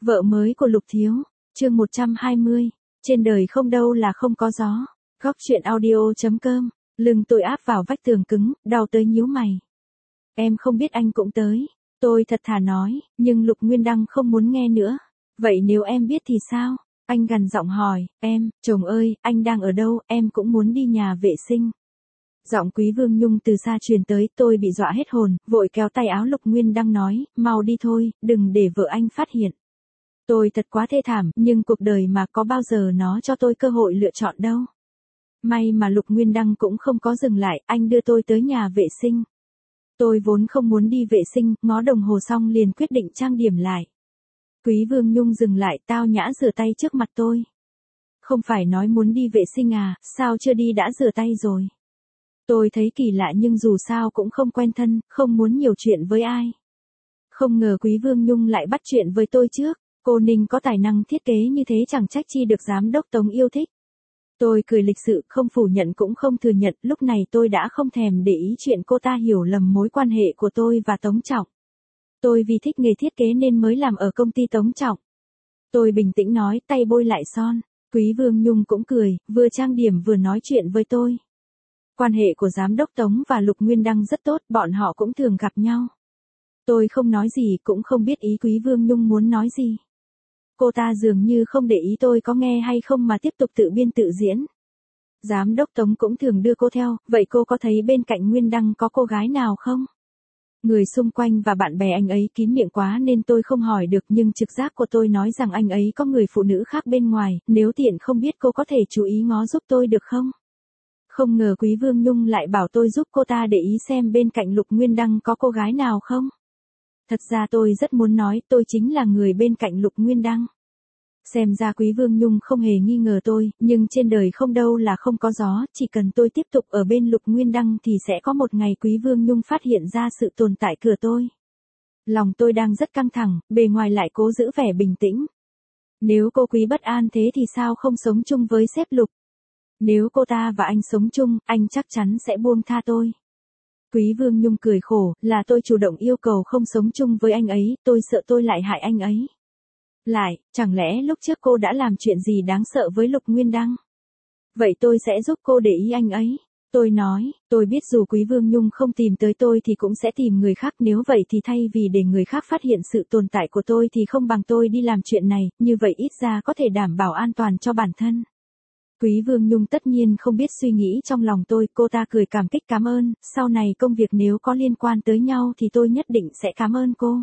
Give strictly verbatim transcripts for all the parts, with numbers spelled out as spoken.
Vợ mới của Lục Thiếu, chương một trăm hai mươi, trên đời không đâu là không có gió. Góc chuyện audio chấm com, lưng tôi áp vào vách tường cứng, đau tới nhíu mày. Em không biết anh cũng tới, tôi thật thà nói, nhưng Lục Nguyên Đăng không muốn nghe nữa. Vậy nếu em biết thì sao? Anh gằn giọng hỏi, em, chồng ơi, anh đang ở đâu, em cũng muốn đi nhà vệ sinh. Giọng Quý Vương Nhung từ xa truyền tới, tôi bị dọa hết hồn, vội kéo tay áo Lục Nguyên Đăng nói, mau đi thôi, đừng để vợ anh phát hiện. Tôi thật quá thê thảm, nhưng cuộc đời mà có bao giờ nó cho tôi cơ hội lựa chọn đâu. May mà Lục Nguyên Đăng cũng không có dừng lại, anh đưa tôi tới nhà vệ sinh. Tôi vốn không muốn đi vệ sinh, ngó đồng hồ xong liền quyết định trang điểm lại. Quý Vương Nhung dừng lại, tao nhã rửa tay trước mặt tôi. Không phải nói muốn đi vệ sinh à, sao chưa đi đã rửa tay rồi. Tôi thấy kỳ lạ nhưng dù sao cũng không quen thân, không muốn nhiều chuyện với ai. Không ngờ Quý Vương Nhung lại bắt chuyện với tôi trước. Cô Ninh có tài năng thiết kế như thế chẳng trách chi được giám đốc Tống yêu thích. Tôi cười lịch sự, không phủ nhận cũng không thừa nhận, lúc này tôi đã không thèm để ý chuyện cô ta hiểu lầm mối quan hệ của tôi và Tống Trọng. Tôi vì thích nghề thiết kế nên mới làm ở công ty Tống Trọng. Tôi bình tĩnh nói, tay bôi lại son. Quý Vương Nhung cũng cười, vừa trang điểm vừa nói chuyện với tôi. Quan hệ của giám đốc Tống và Lục Nguyên Đăng rất tốt, bọn họ cũng thường gặp nhau. Tôi không nói gì, cũng không biết ý Quý Vương Nhung muốn nói gì. Cô ta dường như không để ý tôi có nghe hay không mà tiếp tục tự biên tự diễn. Giám đốc Tống cũng thường đưa cô theo, vậy cô có thấy bên cạnh Nguyên Đăng có cô gái nào không? Người xung quanh và bạn bè anh ấy kín miệng quá nên tôi không hỏi được, nhưng trực giác của tôi nói rằng anh ấy có người phụ nữ khác bên ngoài, nếu tiện không biết cô có thể chú ý ngó giúp tôi được không? Không ngờ Quý Vương Nhung lại bảo tôi giúp cô ta để ý xem bên cạnh Lục Nguyên Đăng có cô gái nào không? Thật ra tôi rất muốn nói tôi chính là người bên cạnh Lục Nguyên Đăng. Xem ra Quý Vương Nhung không hề nghi ngờ tôi, nhưng trên đời không đâu là không có gió, chỉ cần tôi tiếp tục ở bên Lục Nguyên Đăng thì sẽ có một ngày Quý Vương Nhung phát hiện ra sự tồn tại của tôi. Lòng tôi đang rất căng thẳng, bề ngoài lại cố giữ vẻ bình tĩnh. Nếu cô Quý bất an thế thì sao không sống chung với sếp Lục? Nếu cô ta và anh sống chung, anh chắc chắn sẽ buông tha tôi. Quý Vương Nhung cười khổ, là tôi chủ động yêu cầu không sống chung với anh ấy, tôi sợ tôi lại hại anh ấy. Lại, chẳng lẽ lúc trước cô đã làm chuyện gì đáng sợ với Lục Nguyên Đăng? Vậy tôi sẽ giúp cô để ý anh ấy. Tôi nói, tôi biết dù Quý Vương Nhung không tìm tới tôi thì cũng sẽ tìm người khác, nếu vậy thì thay vì để người khác phát hiện sự tồn tại của tôi thì không bằng tôi đi làm chuyện này, như vậy ít ra có thể đảm bảo an toàn cho bản thân. Quý Vương Nhung tất nhiên không biết suy nghĩ trong lòng tôi, cô ta cười cảm kích cảm ơn, sau này công việc nếu có liên quan tới nhau thì tôi nhất định sẽ cảm ơn cô.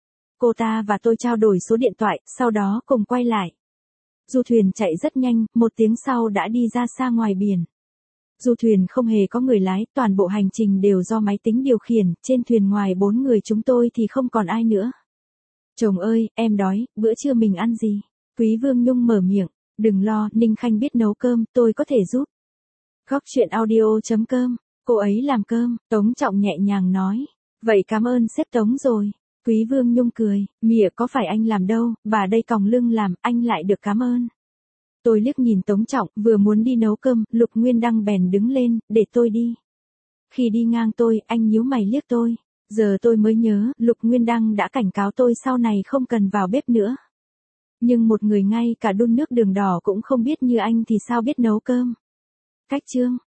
Cô ta và tôi trao đổi số điện thoại, sau đó cùng quay lại. Du thuyền chạy rất nhanh, một tiếng sau đã đi ra xa ngoài biển. Du thuyền không hề có người lái, toàn bộ hành trình đều do máy tính điều khiển, trên thuyền ngoài bốn người chúng tôi thì không còn ai nữa. Chồng ơi, em đói, bữa trưa mình ăn gì? Quý Vương Nhung mở miệng. Đừng lo, Ninh Khanh biết nấu cơm, tôi có thể giúp. Góc chuyện audio chấm com, cô ấy làm cơm, Tống Trọng nhẹ nhàng nói. Vậy cảm ơn sếp Tống rồi. Quý Vương Nhung cười, mỉa có phải anh làm đâu, bà đây còng lưng làm, anh lại được cảm ơn. Tôi liếc nhìn Tống Trọng, vừa muốn đi nấu cơm, Lục Nguyên Đăng bèn đứng lên, để tôi đi. Khi đi ngang tôi, anh nhíu mày liếc tôi. Giờ tôi mới nhớ, Lục Nguyên Đăng đã cảnh cáo tôi sau này không cần vào bếp nữa. Nhưng một người ngay cả đun nước đường đỏ cũng không biết như anh thì sao biết nấu cơm. Cách chương.